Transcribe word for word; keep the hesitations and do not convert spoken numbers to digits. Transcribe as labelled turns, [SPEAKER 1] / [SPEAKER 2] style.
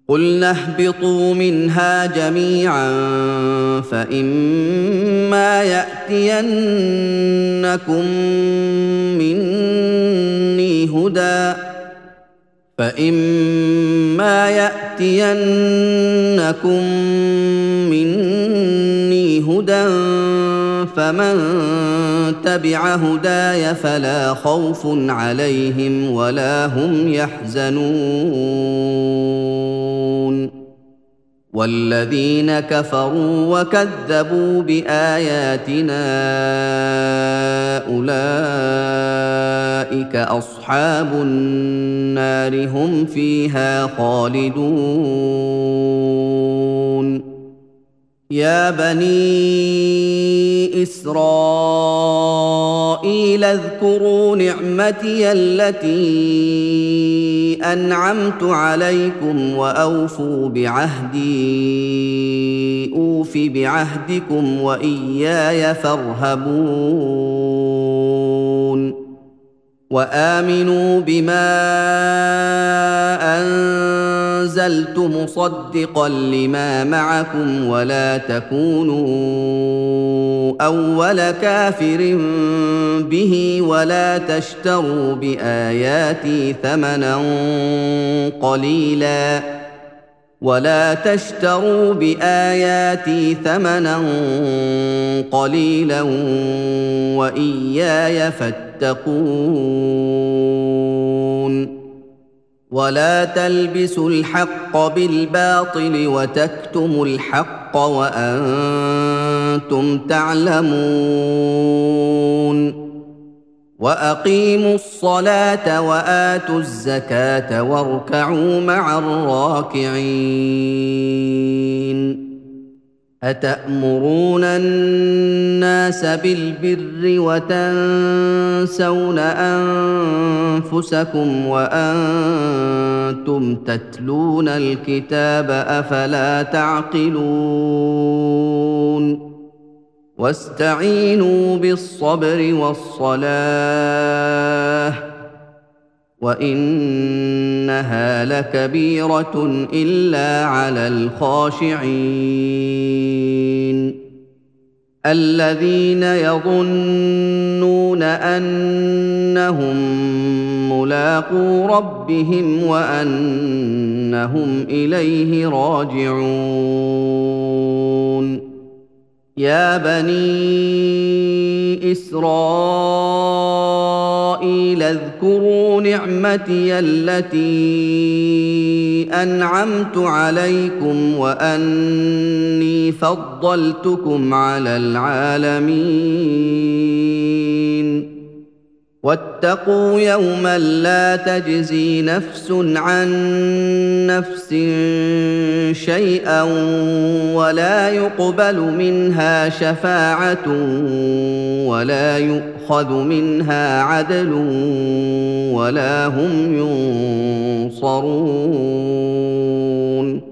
[SPEAKER 1] قُلْنَا اهْبِطُوا مِنْهَا جَمِيعًا فَإِمَّا يَأْتِيَنَّكُم مِّنِّي هُدًى فَإِمَّا يَأْتِيَنَّكُم مِّنِّي هُدًى فَمَن تَبِعَ هُدَايَ فَلَا خَوْفٌ عَلَيْهِمْ وَلَا هُمْ يَحْزَنُونَ وَالَّذِينَ كَفَرُوا وَكَذَّبُوا بِآيَاتِنَا أُولَٰئِكَ أَصْحَابُ النَّارِ هُمْ فِيهَا خَالِدُونَ يَا بَنِي إِسْرَائِيلَ اذْكُرُوا نِعْمَتِيَ الَّتِي أَنْعَمْتُ عَلَيْكُمْ وَأَوْفُوا بِعَهْدِي أُوفِ بِعَهْدِكُمْ وَإِيَّايَ فَارْهَبُونِ وَآمِنُوا بِمَا أَنزَلْتُ مُصَدِّقًا لِّمَا مَعَكُمْ وَلَا تَكُونُوا أَوَّلَ كَافِرٍ بِهِ وَلَا تَشْتَرُوا بِآيَاتِي ثَمَنًا قَلِيلًا وَلَا تَشْتَرُوا بِآيَاتِي ثَمَنًا قَلِيلًا وَإِيَّايَ فَاتَّقُونِ وَلَا تَلْبِسُوا الْحَقَّ بِالْبَاطِلِ وَتَكْتُمُوا الْحَقَّ وَأَنتُمْ تَعْلَمُونَ وَأَقِيمُوا الصَّلَاةَ وَآتُوا الزَّكَاةَ وَارْكَعُوا مَعَ الرَّاكِعِينَ أَتَأْمُرُونَ النَّاسَ بِالْبِرِّ وَتَنسَوْنَ أَنفُسَكُمْ وَأَنتُمْ تَتْلُونَ الْكِتَابَ ۚ أَفَلَا تَعْقِلُونَ وَاسْتَعِينُوا بِالصَّبْرِ وَالصَّلَاةِ ۚ وَإِنَّهَا لَكَبِيرَةٌ إِلَّا عَلَى الْخَاشِعِينَ الَّذِينَ يَظُنُّونَ أَنَّهُم مُّلَاقُو رَبِّهِمْ وَأَنَّهُمْ إِلَيْهِ رَاجِعُونَ يَا بَنِي إِسْرَائِيلَ اذْكُرُوا نِعْمَتِيَ الَّتِي أَنْعَمْتُ عَلَيْكُمْ وَأَنِّي فَضَّلْتُكُمْ عَلَى الْعَالَمِينَ وَاتَّقُوا يَوْمًا لَّا تَجْزِي نَفْسٌ عَن نَّفْسٍ شَيْئًا وَلَا يُقْبَلُ مِنْهَا شَفَاعَةٌ وَلَا يُؤْخَذُ مِنْهَا عَدْلٌ وَلَا هُمْ يُنصَرُونَ